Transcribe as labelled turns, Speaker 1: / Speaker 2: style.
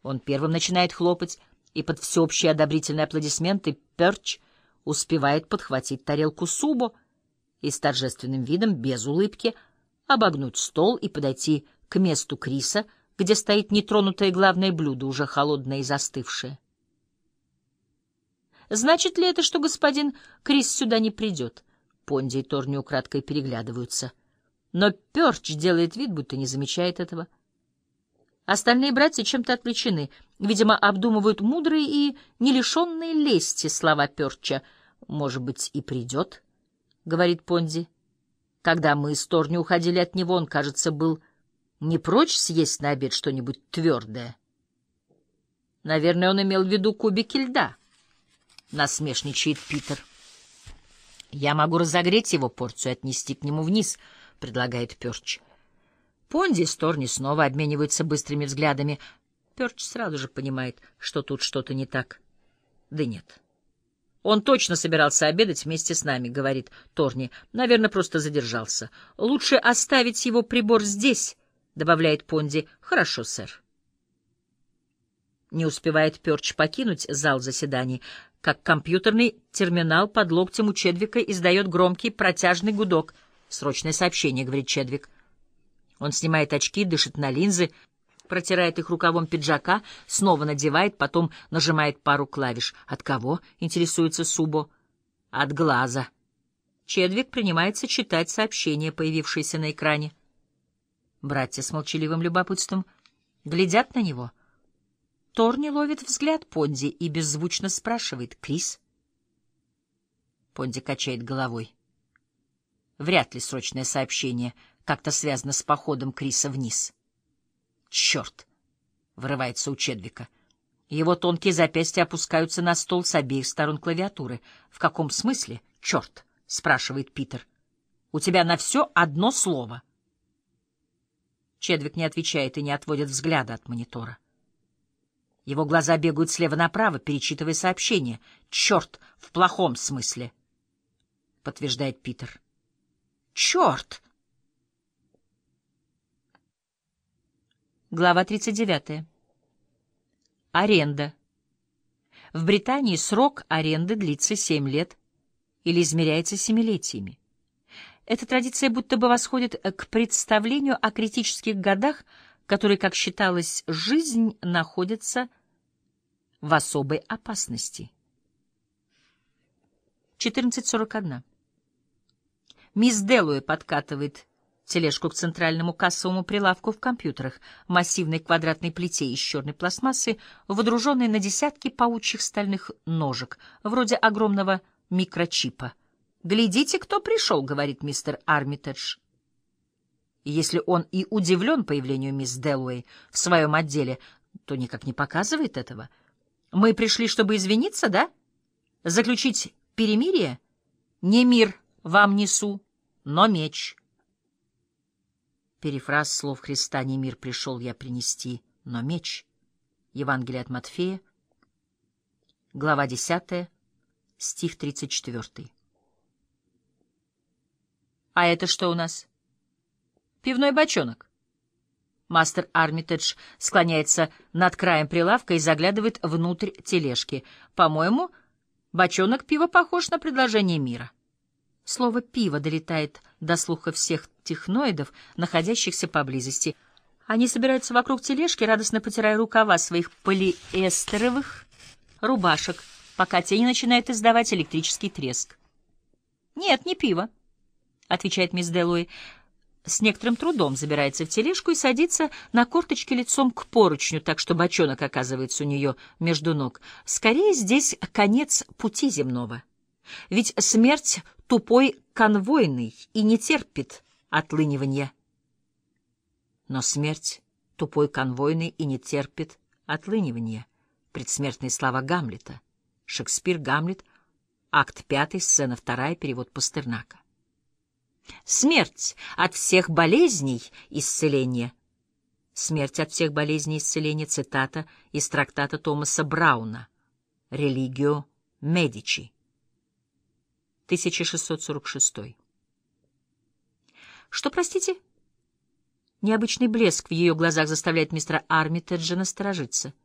Speaker 1: Он первым начинает хлопать, и под всеобщие одобрительные аплодисменты Пёрч успевает подхватить тарелку субо и с торжественным видом, без улыбки, обогнуть стол и подойти к месту Криса, где стоит нетронутое главное блюдо, уже холодное и застывшее. Значит ли это, что господин Крис сюда не придет? Понди и Торни украдкой переглядываются. Но Пёрч делает вид, будто не замечает этого. Остальные братья чем-то отвлечены, видимо, обдумывают мудрые и не лишенные лести слова Пёрча. «Может быть, и придет», — говорит Понди. «Когда мы с Торни уходили от него, он, кажется, был не прочь съесть на обед что-нибудь твердое». «Наверное, он имел в виду кубики льда», — насмешничает Питер. «Я могу разогреть его порцию и отнести к нему вниз», — предлагает Пёрч. Понди и Торни снова обмениваются быстрыми взглядами. Пёрч сразу же понимает, что тут что-то не так. Да нет. «Он точно собирался обедать вместе с нами», — говорит Торни. «Наверное, просто задержался. Лучше оставить его прибор здесь», — добавляет Понди. «Хорошо, сэр». Не успевает Пёрч покинуть зал заседаний, как компьютерный терминал под локтем у Чедвика издает громкий протяжный гудок. «Срочное сообщение», — говорит Чедвик. Он снимает очки, дышит на линзы, протирает их рукавом пиджака, снова надевает, потом нажимает пару клавиш. «От кого?» — интересуется Субо. «От глаза». Чедвик принимается читать сообщение, появившееся на экране. Братья с молчаливым любопытством глядят на него. Торни ловит взгляд Понди и беззвучно спрашивает: «Крис?» Понди качает головой. Вряд ли срочное сообщение как-то связано с походом Криса вниз. «Черт!» — вырывается у Чедвика. Его тонкие запястья опускаются на стол с обеих сторон клавиатуры. «В каком смысле? Черт!» — спрашивает Питер. «У тебя на все одно слово». Чедвик не отвечает и не отводит взгляда от монитора. Его глаза бегают слева направо, перечитывая сообщение. «Черт! В плохом смысле!» — подтверждает Питер. «Черт!» Глава 39. Аренда. В Британии срок аренды длится 7 лет или измеряется семилетиями. Эта традиция будто бы восходит к представлению о критических годах, которые, как считалось, жизнь находится в особой опасности. 14:41. Мисс Дэллоуэй подкатывает тележку к центральному кассовому прилавку в компьютерах, массивной квадратной плите из черной пластмассы, водруженной на десятки паучьих стальных ножек, вроде огромного микрочипа. «Глядите, кто пришел», — говорит мистер Армитедж. И если он и удивлен появлению мисс Дэллоуэй в своем отделе, то никак не показывает этого. «Мы пришли, чтобы извиниться, да? Заключить перемирие? Не мир вам несу, но меч». Перефраз слов Христа: «Не мир пришел я принести, но меч». Евангелие от Матфея, глава 10, стих 34. «А это что у нас?» «Пивной бочонок». Мастер Армитедж склоняется над краем прилавка и заглядывает внутрь тележки. «По-моему, бочонок пива похож на предложение мира». Слово «пиво» долетает до слуха всех техноидов, находящихся поблизости. Они собираются вокруг тележки, радостно потирая рукава своих полиэстеровых рубашек, пока те не начинают издавать электрический треск. «Нет, не пиво», — отвечает мисс Дэллоуэй. С некоторым трудом забирается в тележку и садится на корточки лицом к поручню, так что бочонок оказывается у нее между ног. Скорее, здесь конец пути земного. Ведь смерть тупой конвойный и не терпит отлынивания. Но смерть тупой конвойный и не терпит отлынивания. Предсмертные слова Гамлета. Шекспир, Гамлет, акт 5, сцена 2, перевод Пастернака. Смерть от всех болезней исцеление. Смерть от всех болезней исцеление. Цитата из трактата Томаса Брауна «Религио Медичи», 1646. Что, простите? Необычный блеск в ее глазах заставляет мистера Армитеджа насторожиться.